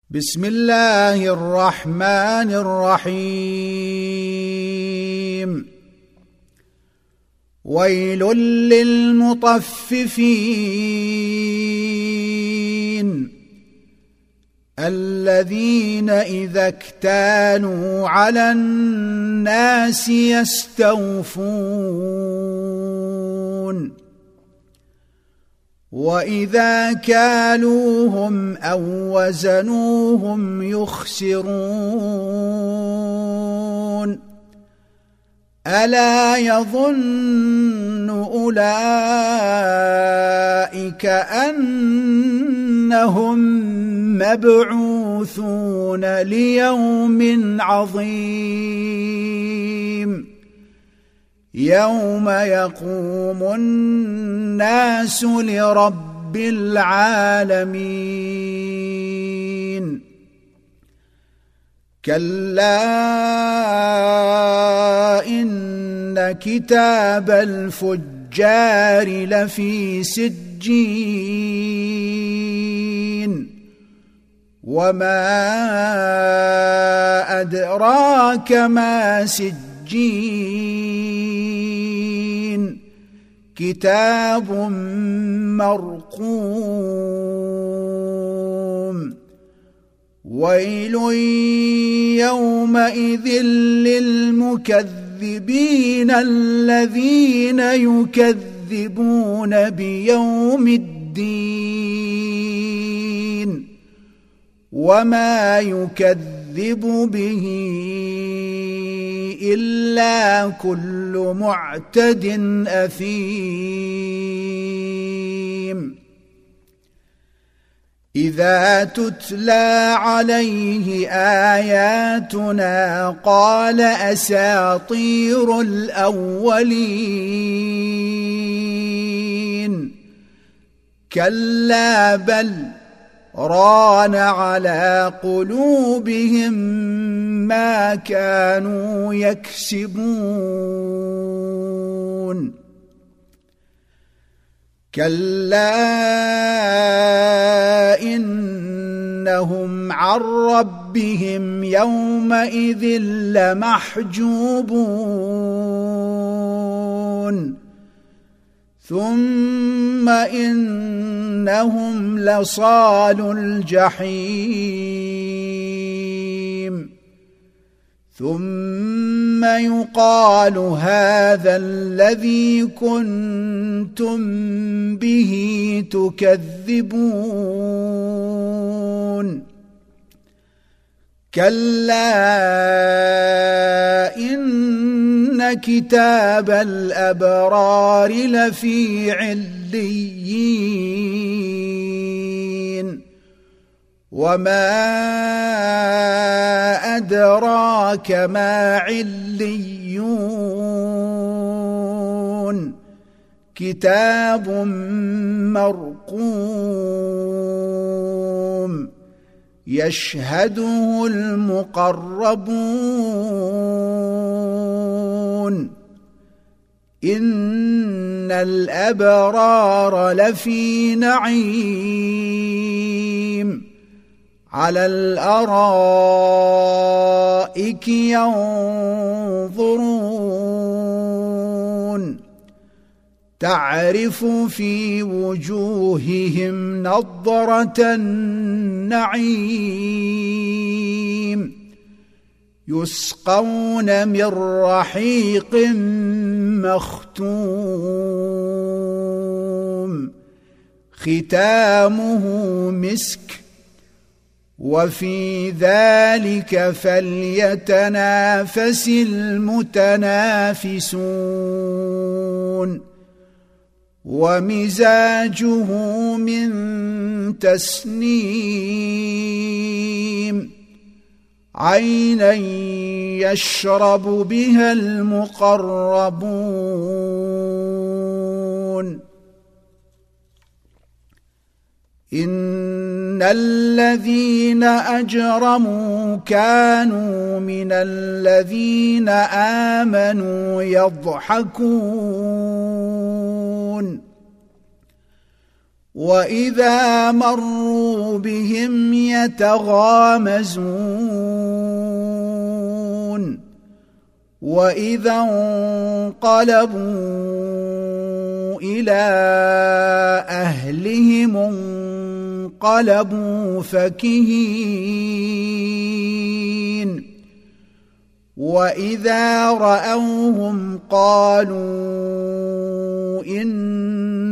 بسم الله الرحمن الرحيم. ويل للمطففين الذين إذا اكتالوا على الناس يستوفون وإذا كالوهم أو وزنوهم يخسرون ألا يظن أولئك أنهم مبعوثون ليوم عظيم يوم يقوم الناس لرب العالمين. كلا إن كتاب الفجار لفي سجين وما أدراك ما سجين كتاب مرقوم ويل يومئذ للمكذبين الذين يكذبون بيوم الدين وما يكذب به إلا كل معتد أثيم. إذا تتلى عليه آياتنا قال أساطير الأولين كلا بل ران على قلوبهم ما كانوا يكسبون. كلا إنهم عن ربهم يومئذ لمحجوبون ثم إنهم لصالو الجحيم ثم يقال هذا الذي كنتم به تكذبون. كلا إن كتاب الأبرار لفي عليين وما أدراك ما عليون كتاب مرقوم يشهده المقربون إن الأبرار لفي نعيم على الأرائك ينظرون تعرف في وجوههم نضرة النعيم يسقون من رحيق مختوم ختامه مسك وفي ذلك فليتنافس المتنافسون ومزاجه من تسنيم عينا يشرب بها المقربون. إن الذين أجرموا كانوا من الذين آمنوا يضحكون وإذا مروا بهم يتغامزون وإذا انقلبوا إلى أهلهم انقلبوا فكهين وإذا رأوهم قالوا إن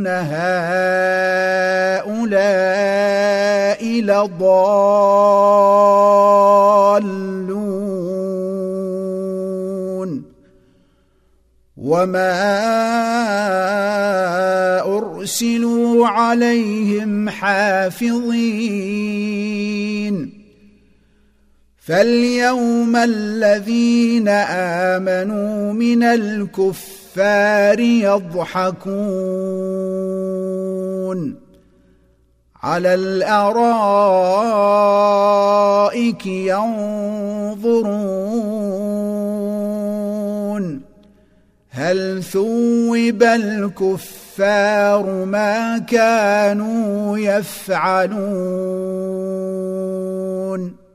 هؤلاء لضالون وما أرسلوا عليهم حافظين فاليوم الذين آمنوا من الكفار يضحكون على الأرائك ينظرون هل ثوب الكفار ما كانوا يفعلون